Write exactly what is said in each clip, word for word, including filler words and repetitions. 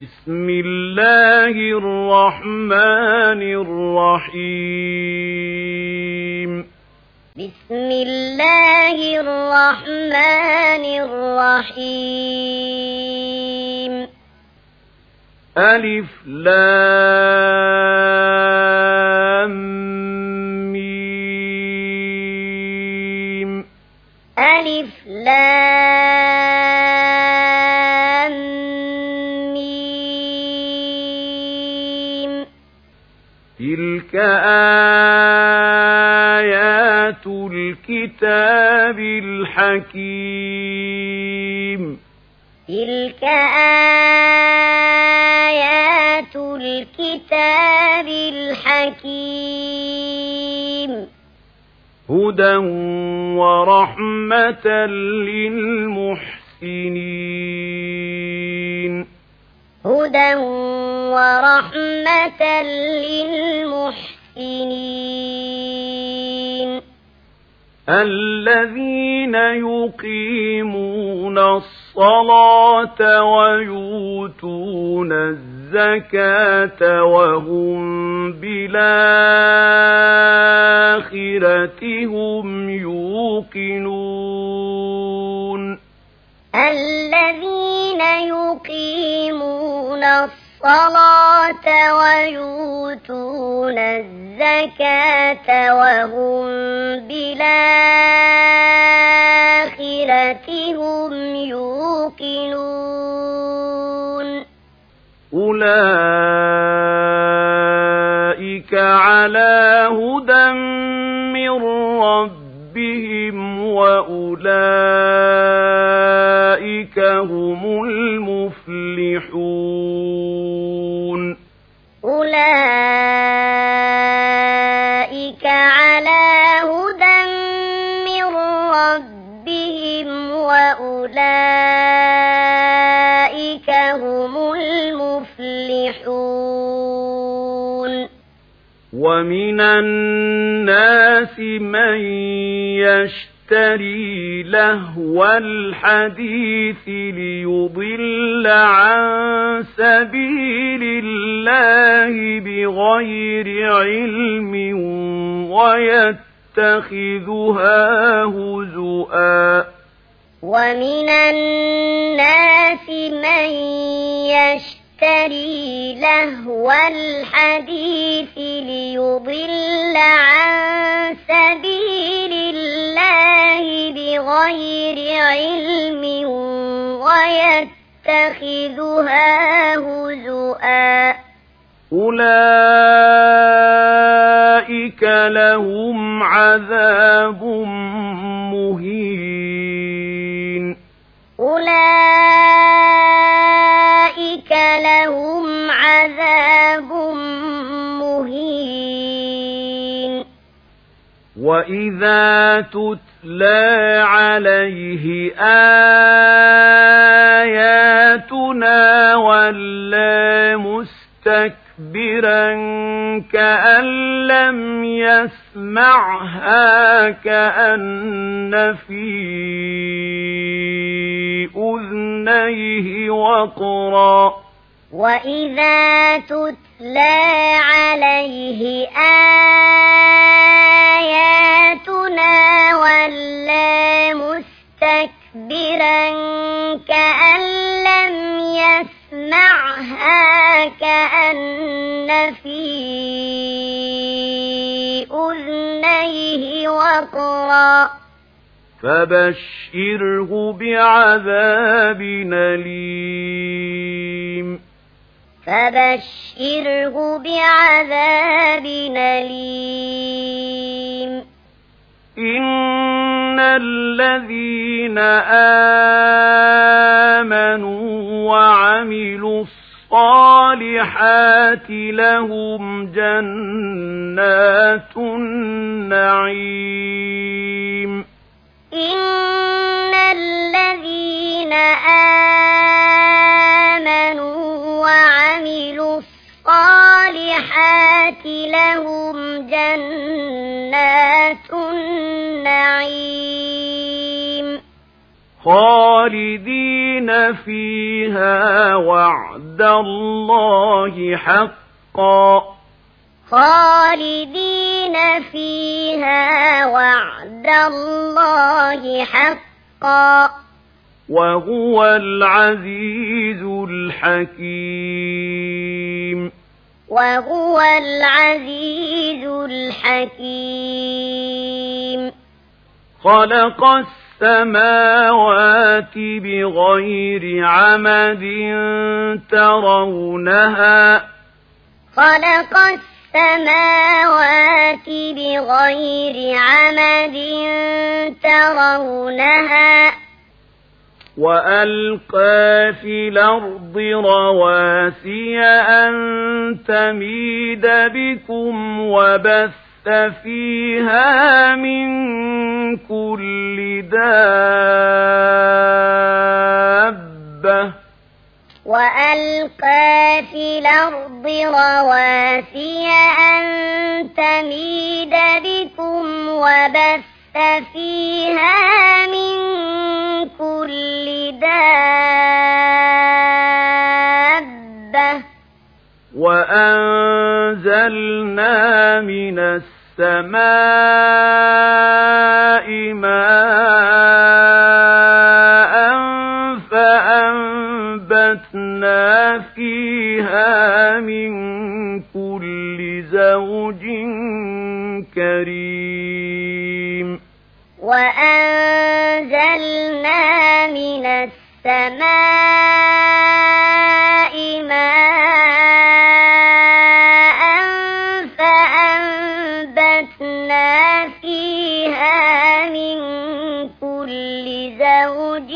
بسم الله الرحمن الرحيم بسم الله الرحمن الرحيم ألف لام ميم ألف لام ميم تلك آيات الكتاب الحكيم تلك آيات الكتاب الحكيم هدى ورحمة للمحسنين هدى ورحمة للمحسنين الذين يقيمون الصلاة ويؤتون الزكاة وهم بالآخرة هم يوقنون الذين يقيمون الصلاة ويؤتون الزكاة وهم بالآخرة هم يوقنون أولئك على هدى من ربهم وأولئك هم المفلحون أولئك على هدى من ربهم وأولئك هم المفلحون ومن الناس من يشتري لهو الحديث ليضل عن سبيل الله بغير علم ويتخذها هزؤا ومن الناس من يشتري لهو الحديث ليضل عن سبيل الله بغير علم ويتخذها هزؤا أولئك لهم عذاب مهين أولئك لهم عذاب مهين وإذا تتلى عليه آياتنا ولى مستكبرا كأن لم يسمعها كأن في أذنيه وقرا وإذا تتلى عليه آياتنا ولى مستكبرا كأن لم يسمعها كأن في أذنيه وقرا فبشره بعذاب أليم فبشره بعذاب أليم إن الذين آمنوا وعملوا الصالحات لهم جنات النعيم إن الذين آمنوا وعملوا الصالحات لهم جنات النعيم خالدين فيها وعد الله حقا خالدين فيها وعد الله حقا وهو العزيز الحكيم وهو العزيز الحكيم خلق السماوات بغير عمد ترونها خلق السماوات بغير عمد ترونها وألقى في الأرض رواسي أن تميد بكم وبث فيها من كل دابة وألقى في الأرض رواسي أن تميد بكم وبث فيها من كل دابة وأنزلنا من السماء ماء فأنبتنا فيها من كل زوج كريم وأنزلنا من السماء ماء فأنبتنا فيها من كل زوج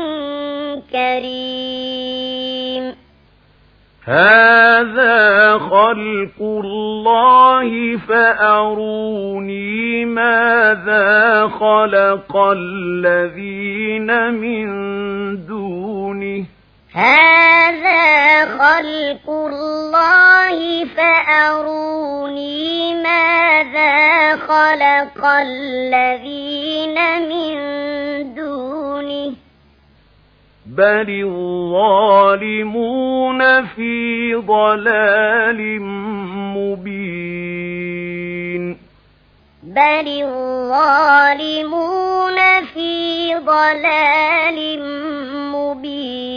كريم هذا خلق الله فأروني ماذا خلق الذين من دونه هذا خلق الله فأروني ماذا خلق الذين من دونه بل الظالمون في ضلال مبين بل الظالمون في ضلال مبين